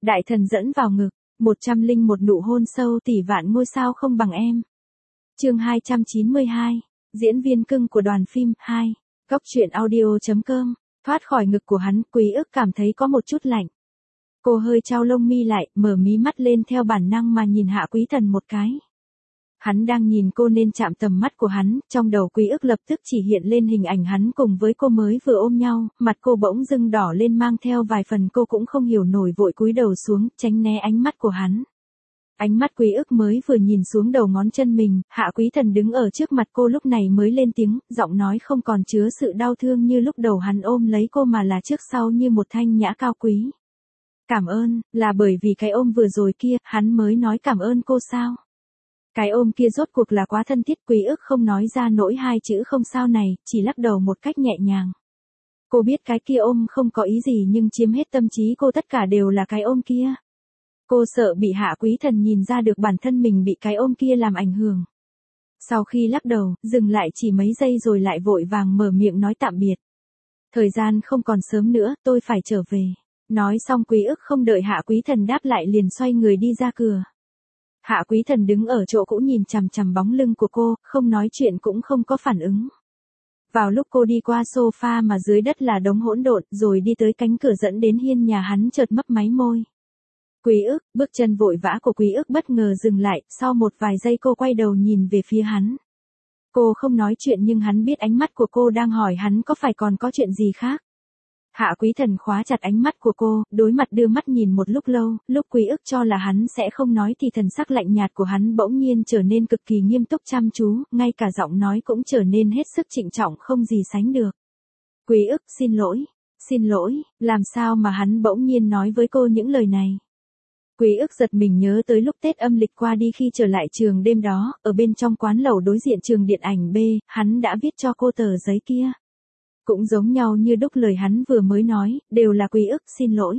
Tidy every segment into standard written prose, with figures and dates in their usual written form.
Đại thần dẫn vào ngực, 101 nụ hôn sâu tỷ vạn ngôi sao không bằng em. Chương 292, diễn viên cưng của đoàn phim 2, góc truyện audio.com, thoát khỏi ngực của hắn, Quý Ức cảm thấy có một chút lạnh. Cô hơi chau lông mi lại, mở mí mắt lên theo bản năng mà nhìn Hạ Quý Thần một cái. Hắn đang nhìn cô nên chạm tầm mắt của hắn, trong đầu Quý Ức lập tức chỉ hiện lên hình ảnh hắn cùng với cô mới vừa ôm nhau, mặt cô bỗng dưng đỏ lên mang theo vài phần cô cũng không hiểu nổi vội cúi đầu xuống, tránh né ánh mắt của hắn. Ánh mắt Quý Ức mới vừa nhìn xuống đầu ngón chân mình, Hạ Quý Thần đứng ở trước mặt cô lúc này mới lên tiếng, giọng nói không còn chứa sự đau thương như lúc đầu hắn ôm lấy cô mà là trước sau như một thanh nhã cao quý. Cảm ơn, là bởi vì cái ôm vừa rồi kia, hắn mới nói cảm ơn cô sao? Cái ôm kia rốt cuộc là quá thân thiết, Quý Ức không nói ra nỗi hai chữ không sao này, chỉ lắc đầu một cách nhẹ nhàng. Cô biết cái kia ôm không có ý gì nhưng chiếm hết tâm trí cô tất cả đều là cái ôm kia. Cô sợ bị Hạ Quý Thần nhìn ra được bản thân mình bị cái ôm kia làm ảnh hưởng. Sau khi lắc đầu, dừng lại chỉ mấy giây rồi lại vội vàng mở miệng nói tạm biệt. Thời gian không còn sớm nữa, tôi phải trở về. Nói xong Quý Ức không đợi Hạ Quý Thần đáp lại liền xoay người đi ra cửa. Hạ Quý Thần đứng ở chỗ cũ nhìn chằm chằm bóng lưng của cô, không nói chuyện cũng không có phản ứng. Vào lúc cô đi qua sofa mà dưới đất là đống hỗn độn, rồi đi tới cánh cửa dẫn đến hiên nhà hắn chợt mấp máy môi. Quý Ức, bước chân vội vã của Quý Ức bất ngờ dừng lại, sau một vài giây cô quay đầu nhìn về phía hắn. Cô không nói chuyện nhưng hắn biết ánh mắt của cô đang hỏi hắn có phải còn có chuyện gì khác. Hạ Quý Thần khóa chặt ánh mắt của cô, đối mặt đưa mắt nhìn một lúc lâu, lúc Quý Ức cho là hắn sẽ không nói thì thần sắc lạnh nhạt của hắn bỗng nhiên trở nên cực kỳ nghiêm túc chăm chú, ngay cả giọng nói cũng trở nên hết sức trịnh trọng không gì sánh được. Quý Ức, xin lỗi, làm sao mà hắn bỗng nhiên nói với cô những lời này. Quý Ức giật mình nhớ tới lúc Tết âm lịch qua đi khi trở lại trường đêm đó, ở bên trong quán lẩu đối diện trường điện ảnh B, hắn đã viết cho cô tờ giấy kia. Cũng giống nhau như đúc lời hắn vừa mới nói, đều là Quý Ức xin lỗi.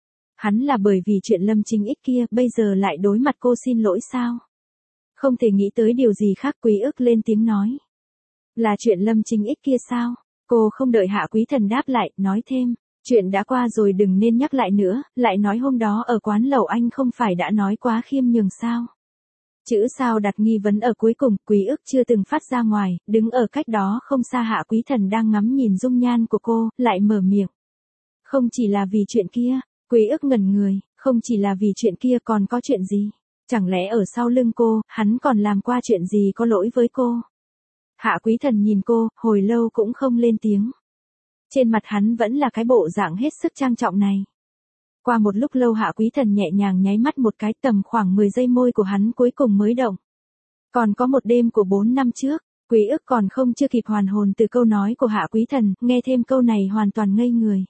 Hắn là bởi vì chuyện Lâm Trinh Ích kia, bây giờ lại đối mặt cô xin lỗi sao? Không thể nghĩ tới điều gì khác, Quý Ức lên tiếng nói. Là chuyện Lâm Trinh Ích kia sao? Cô không đợi Hạ Quý Thần đáp lại, nói thêm. Chuyện đã qua rồi đừng nên nhắc lại nữa, lại nói hôm đó ở quán lẩu anh không phải đã nói quá khiêm nhường sao? Chữ sao đặt nghi vấn ở cuối cùng, Quý Ức chưa từng phát ra ngoài, đứng ở cách đó không xa Hạ Quý Thần đang ngắm nhìn dung nhan của cô, lại mở miệng. Không chỉ là vì chuyện kia, Quý Ức ngẩn người, không chỉ là vì chuyện kia còn có chuyện gì? Chẳng lẽ ở sau lưng cô, hắn còn làm qua chuyện gì có lỗi với cô? Hạ Quý Thần nhìn cô, hồi lâu cũng không lên tiếng. Trên mặt hắn vẫn là cái bộ dạng hết sức trang trọng này. Qua một lúc lâu Hạ Quý Thần nhẹ nhàng nháy mắt một cái, tầm khoảng 10 giây môi của hắn cuối cùng mới động. Còn có một đêm của 4 năm trước, Quý Ức còn không chưa kịp hoàn hồn từ câu nói của Hạ Quý Thần, nghe thêm câu này hoàn toàn ngây người.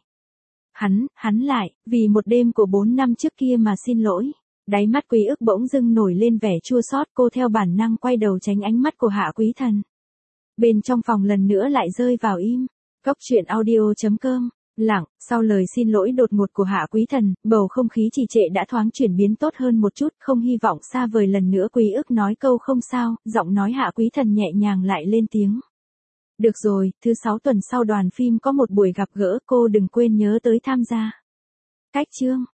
Hắn lại, vì một đêm của 4 năm trước kia mà xin lỗi. Đáy mắt Quý Ức bỗng dưng nổi lên vẻ chua xót, cô theo bản năng quay đầu tránh ánh mắt của Hạ Quý Thần. Bên trong phòng lần nữa lại rơi vào im. Góc truyện audio.com, lặng, sau lời xin lỗi đột ngột của Hạ Quý Thần, bầu không khí trì trệ đã thoáng chuyển biến tốt hơn một chút, không hy vọng xa vời lần nữa Quý Ức nói câu không sao, giọng nói Hạ Quý Thần nhẹ nhàng lại lên tiếng. Được rồi, thứ 6 tuần sau đoàn phim có một buổi gặp gỡ, cô đừng quên nhớ tới tham gia. Cách chương.